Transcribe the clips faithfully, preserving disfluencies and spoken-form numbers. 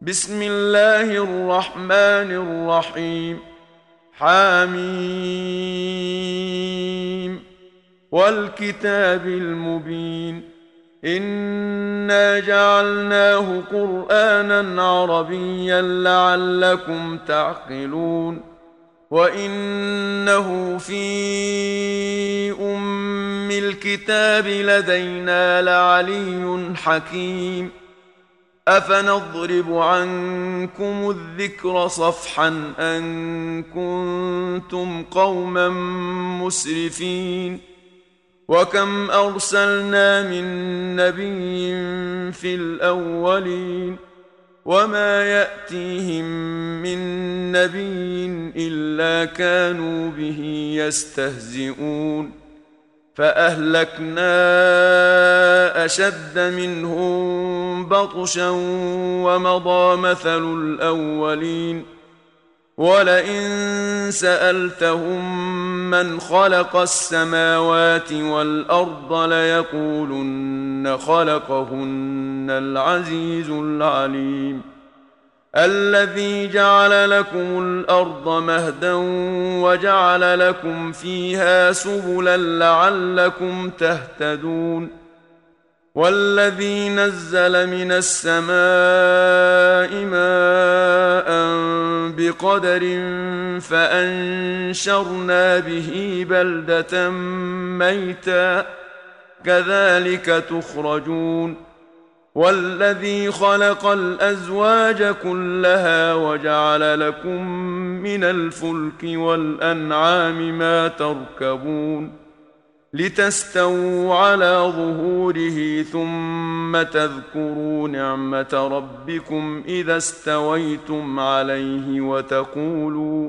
بسم الله الرحمن الرحيم. حاميم والكتاب المبين. إنا جعلناه قرآنا عربيا لعلكم تعقلون. وإنه في أم الكتاب لدينا لعلي حكيم. أفنضرب عنكم الذكر صفحا أن كنتم قوما مسرفين. وكم أرسلنا من نبي في الأولين وما يأتيهم من نبي إلا كانوا به يستهزئون. فأهلكنا أشد منهم بطشا ومضى مثل الأولين. ولئن سألتهم من خلق السماوات والأرض ليقولن خلقهن العزيز العليم. الذي جعل لكم الأرض مهدا وجعل لكم فيها سبلا لعلكم تهتدون. والذي نزل من السماء ماء بقدر فأنشرنا به بلدة ميتا كذلك تخرجون. والذي خلق الأزواج كلها وجعل لكم من الفلك والأنعام ما تركبون لتستووا على ظهوره ثم تذكروا نعمة ربكم إذا استويتم عليه وتقولوا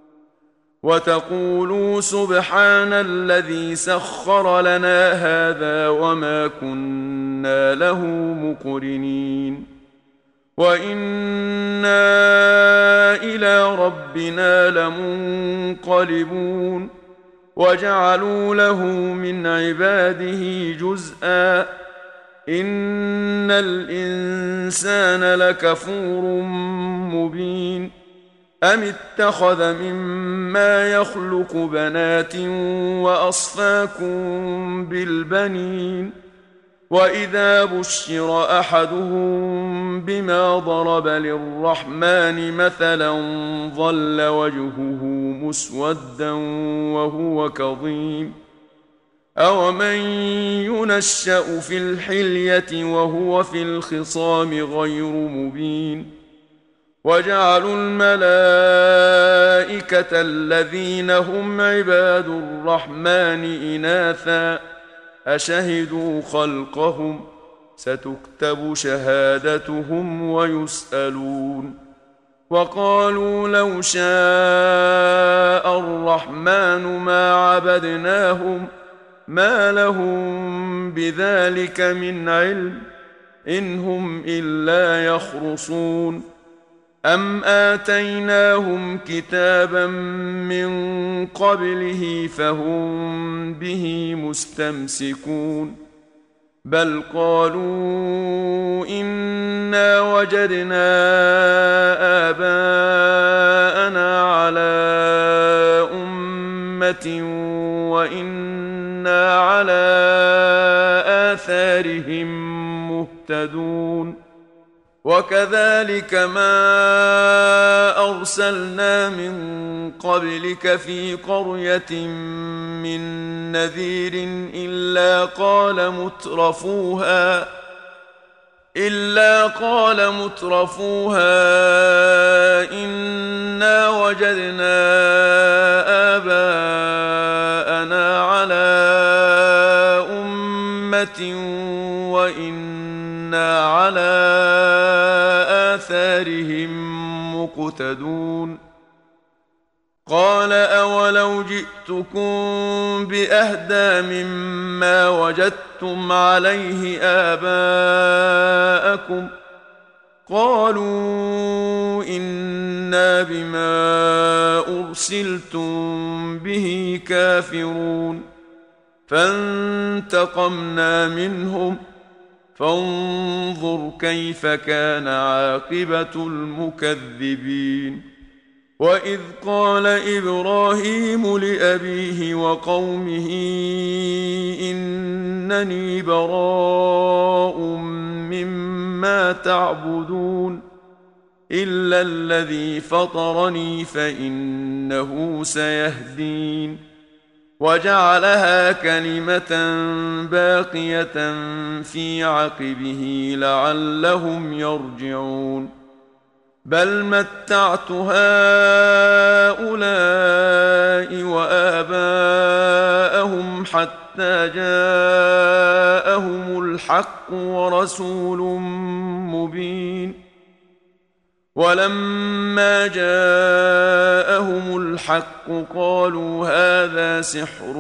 وتقولوا سبحان الذي سخر لنا هذا وما كنا له مقرنين. وإنا إلى ربنا لمنقلبون. وجعلوا له من عباده جزءا إن الإنسان لكفور مبين. أم اتخذ مما يخلق بنات وأصفاكم بالبنين. وإذا بشر أحدهم بما ضرب للرحمن مثلا ظل وجهه مسودا وهو كظيم. أومن ينشأ في الحلية وهو في الخصام غير مبين. وجعلوا الملائكة الذين هم عباد الرحمن إناثا أشهدوا خلقهم ستكتب شهادتهم ويسألون. وقالوا لو شاء الرحمن ما عبدناهم ما لهم بذلك من علم إن هم إلا يخرصون. أم آتيناهم كتابا من قبله فهم به مستمسكون. بل قالوا إنا وجدنا آباءنا على أمة وإنا على آثارهم مهتدون. وكذلك ما أرسلنا من قبلك في قرية من نذير إلا قال مترفوها إلا قال مترفوها إنا وجدنا آباءنا على أمة وإنا على آثارهم مقتدون. قال أولو جئتكم بأهدى مما وجدتم عليه آباءكم قالوا إنا بما أرسلتم به كافرون. فانتقمنا منهم فانظر كيف كان عاقبة المكذبين. وإذ قال إبراهيم لأبيه وقومه إنني براء مما تعبدون إلا الذي فطرني فإنه سيهدين. وجعلها كلمة باقية في عقبه لعلهم يرجعون. بل متعت هؤلاء وآباءهم حتى جاءهم الحق ورسول مبين. ولما جاءهم الحق قالوا هذا سحر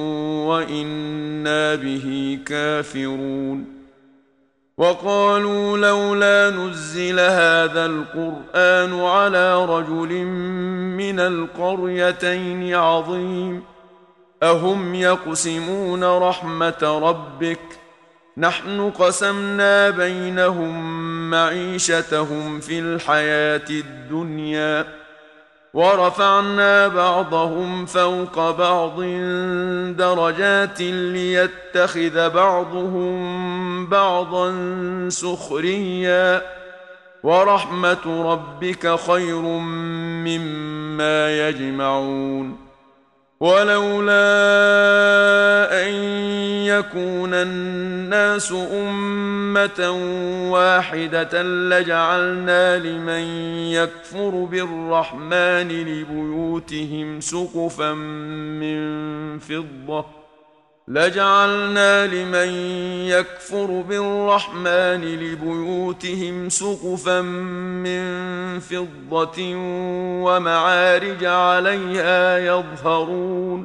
وإنا به كافرون. وقالوا لولا نزل هذا القرآن على رجل من القريتين عظيم. أهم يقسمون رحمة ربك نحن قسمنا بينهم معيشتهم في الحياة الدنيا ورفعنا بعضهم فوق بعض درجات ليتخذ بعضهم بعضا سخريا ورحمة ربك خير مما يجمعون. ولولا أن يكون الناس أمة واحدة لجعلنا لمن يكفر بالرحمن لبيوتهم سقفا من فضة لجعلنا لمن يكفر بالرحمن لبيوتهم سقفا من فضة ومعارج عليها يظهرون.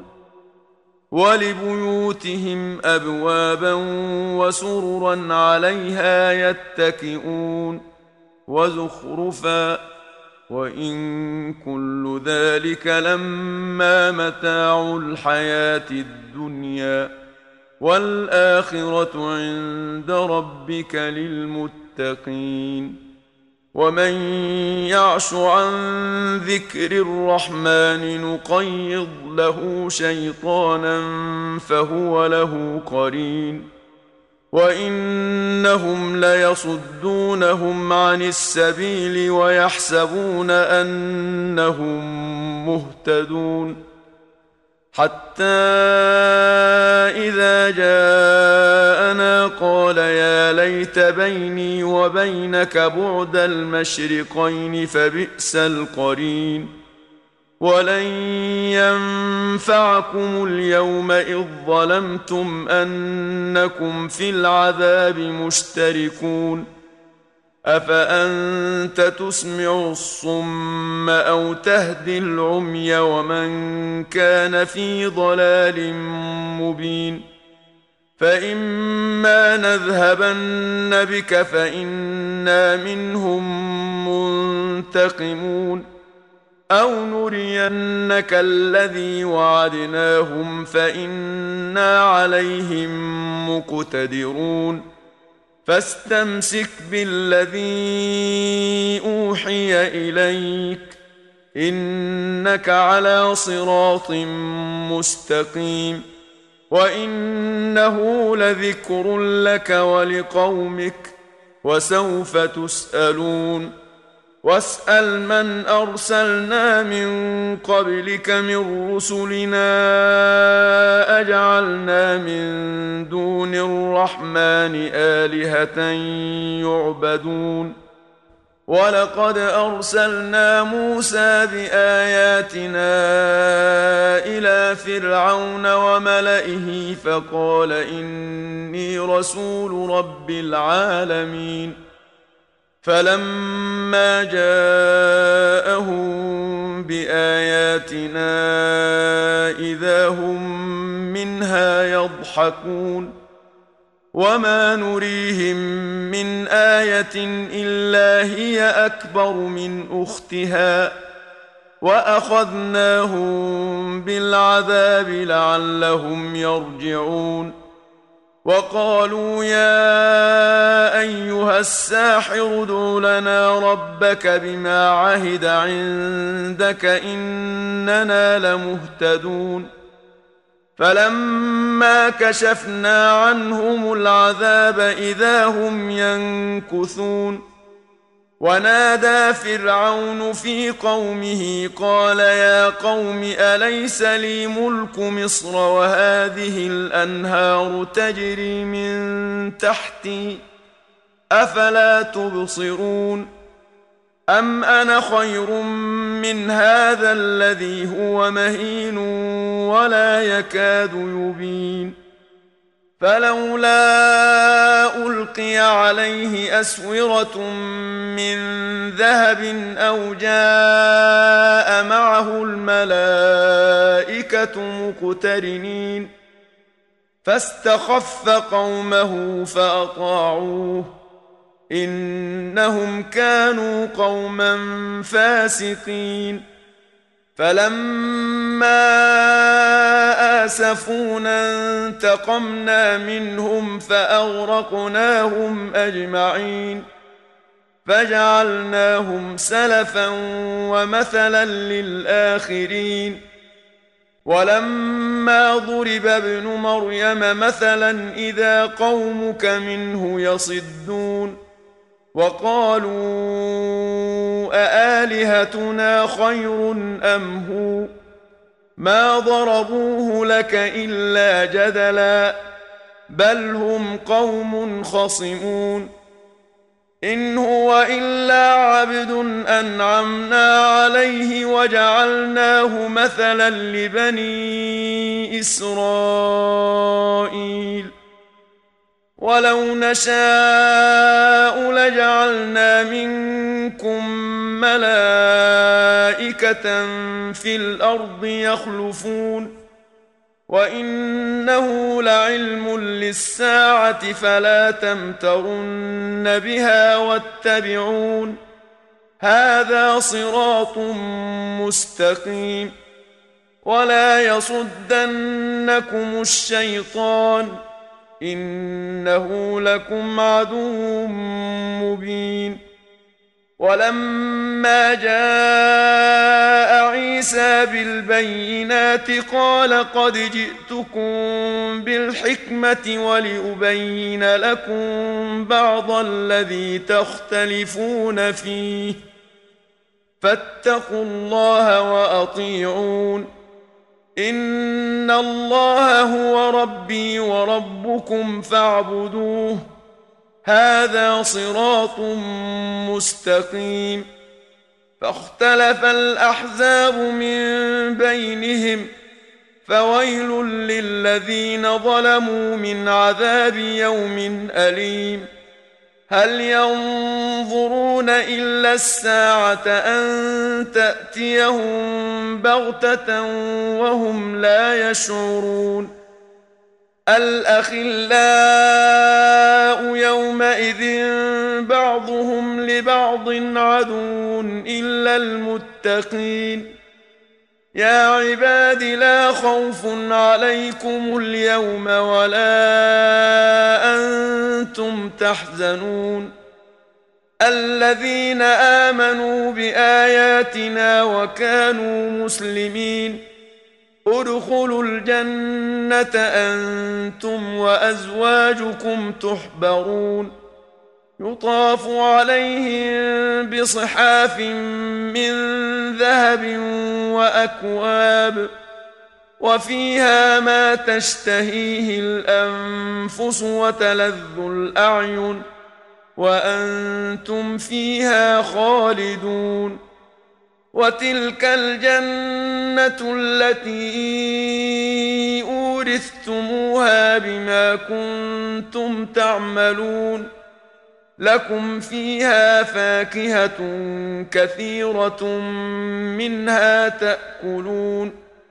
ولبيوتهم أبوابا وسررا عليها يتكئون وزخرفا وإن كل ذلك لما متاع الحياة الدنيا والآخرة عند ربك للمتقين. ومن يعش عن ذكر الرحمن نقيض له شيطانا فهو له قرين. وإنهم ليصدونهم عن السبيل ويحسبون أنهم مهتدون حتى إذا جاءنا قال يا ليت بيني وبينك بعد المشرقين فبئس القرين. ولن ينفعكم اليوم إذ ظلمتم أنكم في العذاب مشتركون. أفأنت تسمع الصم أو تهدي العمي ومن كان في ضلال مبين. فإما نذهبن بك فإنا منهم منتقمون أو نرينك الذي وعدناهم فإنا عليهم مقتدرون. فاستمسك بالذي أوحي إليك إنك على صراط مستقيم. وإنه لذكر لك ولقومك وسوف تسألون. واسأل من أرسلنا من قبلك من رسلنا أجعلنا من دون الرحمن آلهة يعبدون. ولقد أرسلنا موسى بآياتنا إلى فرعون وملئه فقال إني رسول رب العالمين. فلما جاءهم بآياتنا إذا هم منها يضحكون. وما نريهم من آية إلا هي أكبر من أختها وأخذناهم بالعذاب لعلهم يرجعون. وقالوا يا أيها الساحر ادع لنا ربك بما عهد عندك إننا لمهتدون فلما كشفنا عنهم العذاب إذا هم ينكثون ونادى فرعون في قومه قال يا قوم أليس لي ملك مصر وهذه الأنهار تجري من تحتي أفلا تبصرون أم أنا خير من هذا الذي هو مهين ولا يكاد يبين فلولا ألقي عليه أسورة من ذهب أو جاء معه الملائكة مقترنين فاستخف قومه فأطاعوه إنهم كانوا قوما فاسقين فلما آسفونا انتقمنا منهم فأغرقناهم أجمعين فجعلناهم سلفا ومثلا للآخرين ولما ضرب ابن مريم مثلا إذا قومك منه يصدون وقالوا أآلهتنا خير أم هو ما ضربوه لك إلا جدلا بل هم قوم خصمون إن هو إلا عبد أنعمنا عليه وجعلناه مثلا لبني إسرائيل ولو نشاء لجعلنا منكم ملائكة في الأرض يخلفون وإنه لعلم للساعة فلا تمترن بها واتبعون هذا صراط مستقيم ولا يصدنكم الشيطان إنه لكم عدو مبين ولما جاء عيسى بالبينات قال قد جئتكم بالحكمة ولأبين لكم بعض الذي تختلفون فيه فاتقوا الله وأطيعون إن الله هو ربي وربكم فاعبدوه هذا صراط مستقيم فاختلف الأحزاب من بينهم فويل للذين ظلموا من عذاب يوم أليم هل ينظرون إلا الساعة أن تأتيهم بغتة وهم لا يشعرون الأخلاء يومئذ بعضهم لبعض عدو إلا المتقين يا عباد لا خوف عليكم اليوم ولا أنتم تحزنون الذين آمنوا بآياتنا وكانوا مسلمين ادخلوا الجنة أنتم وأزواجكم تحبرون يطاف عليهم بصحاف من ذهب وأكواب وفيها ما تشتهيه الأنفس وتلذ الأعين وأنتم فيها خالدون وتلك الجنة التي أورثتموها بما كنتم تعملون لكم فيها فاكهة كثيرة منها تأكلون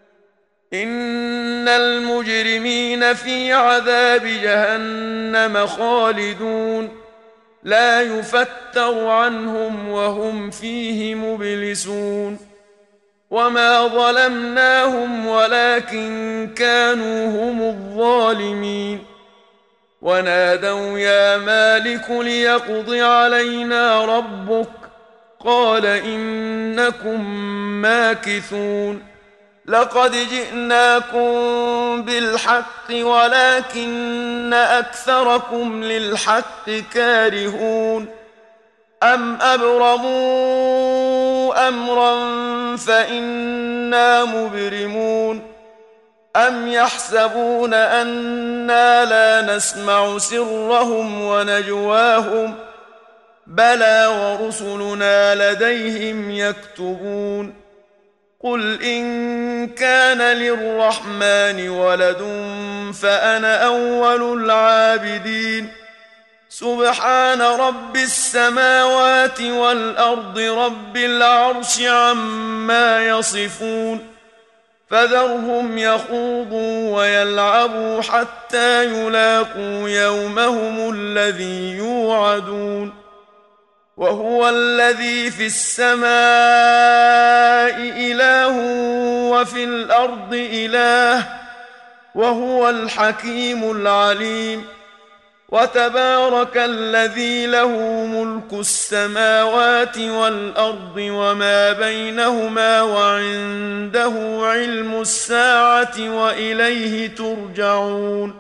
إن المجرمين في عذاب جهنم خالدون لا يفتر عنهم وهم فيه مبلسون وما ظلمناهم ولكن كانوا هم الظالمين ونادوا يا مالك ليقض علينا ربك قال إنكم ماكثون لقد جئناكم بالحق ولكن أكثركم للحق كارهون أم أبرموا أمرا فإنا مبرمون أم يحسبون أنا لا نسمع سرهم ونجواهم بلى ورسلنا لديهم يكتبون قل إن كان للرحمن ولد فأنا أول العابدين سبحان رب السماوات والأرض رب العرش عما يصفون فذرهم يخوضوا ويلعبوا حتى يلاقوا يومهم الذي يوعدون وهو الذي في السماء إله وفي الأرض إله وهو الحكيم العليم وتبارك الذي له ملك السماوات والأرض وما بينهما وعنده علم الساعة وإليه ترجعون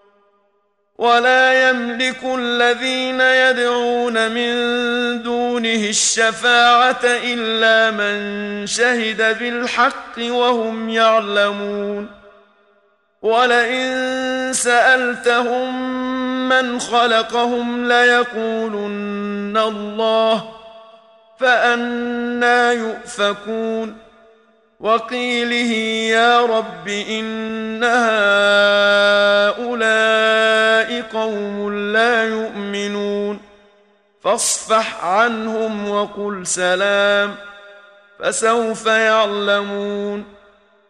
ولا يملك الذين يدعون من دونه الشفاعة إلا من شهد بالحق وهم يعلمون ولئن سألتهم من خلقهم ليقولن الله فأنى يؤفكون وقيله يا رب إن هؤلاء قوم لا يؤمنون فاصفح عنهم وقل سلام فسوف يعلمون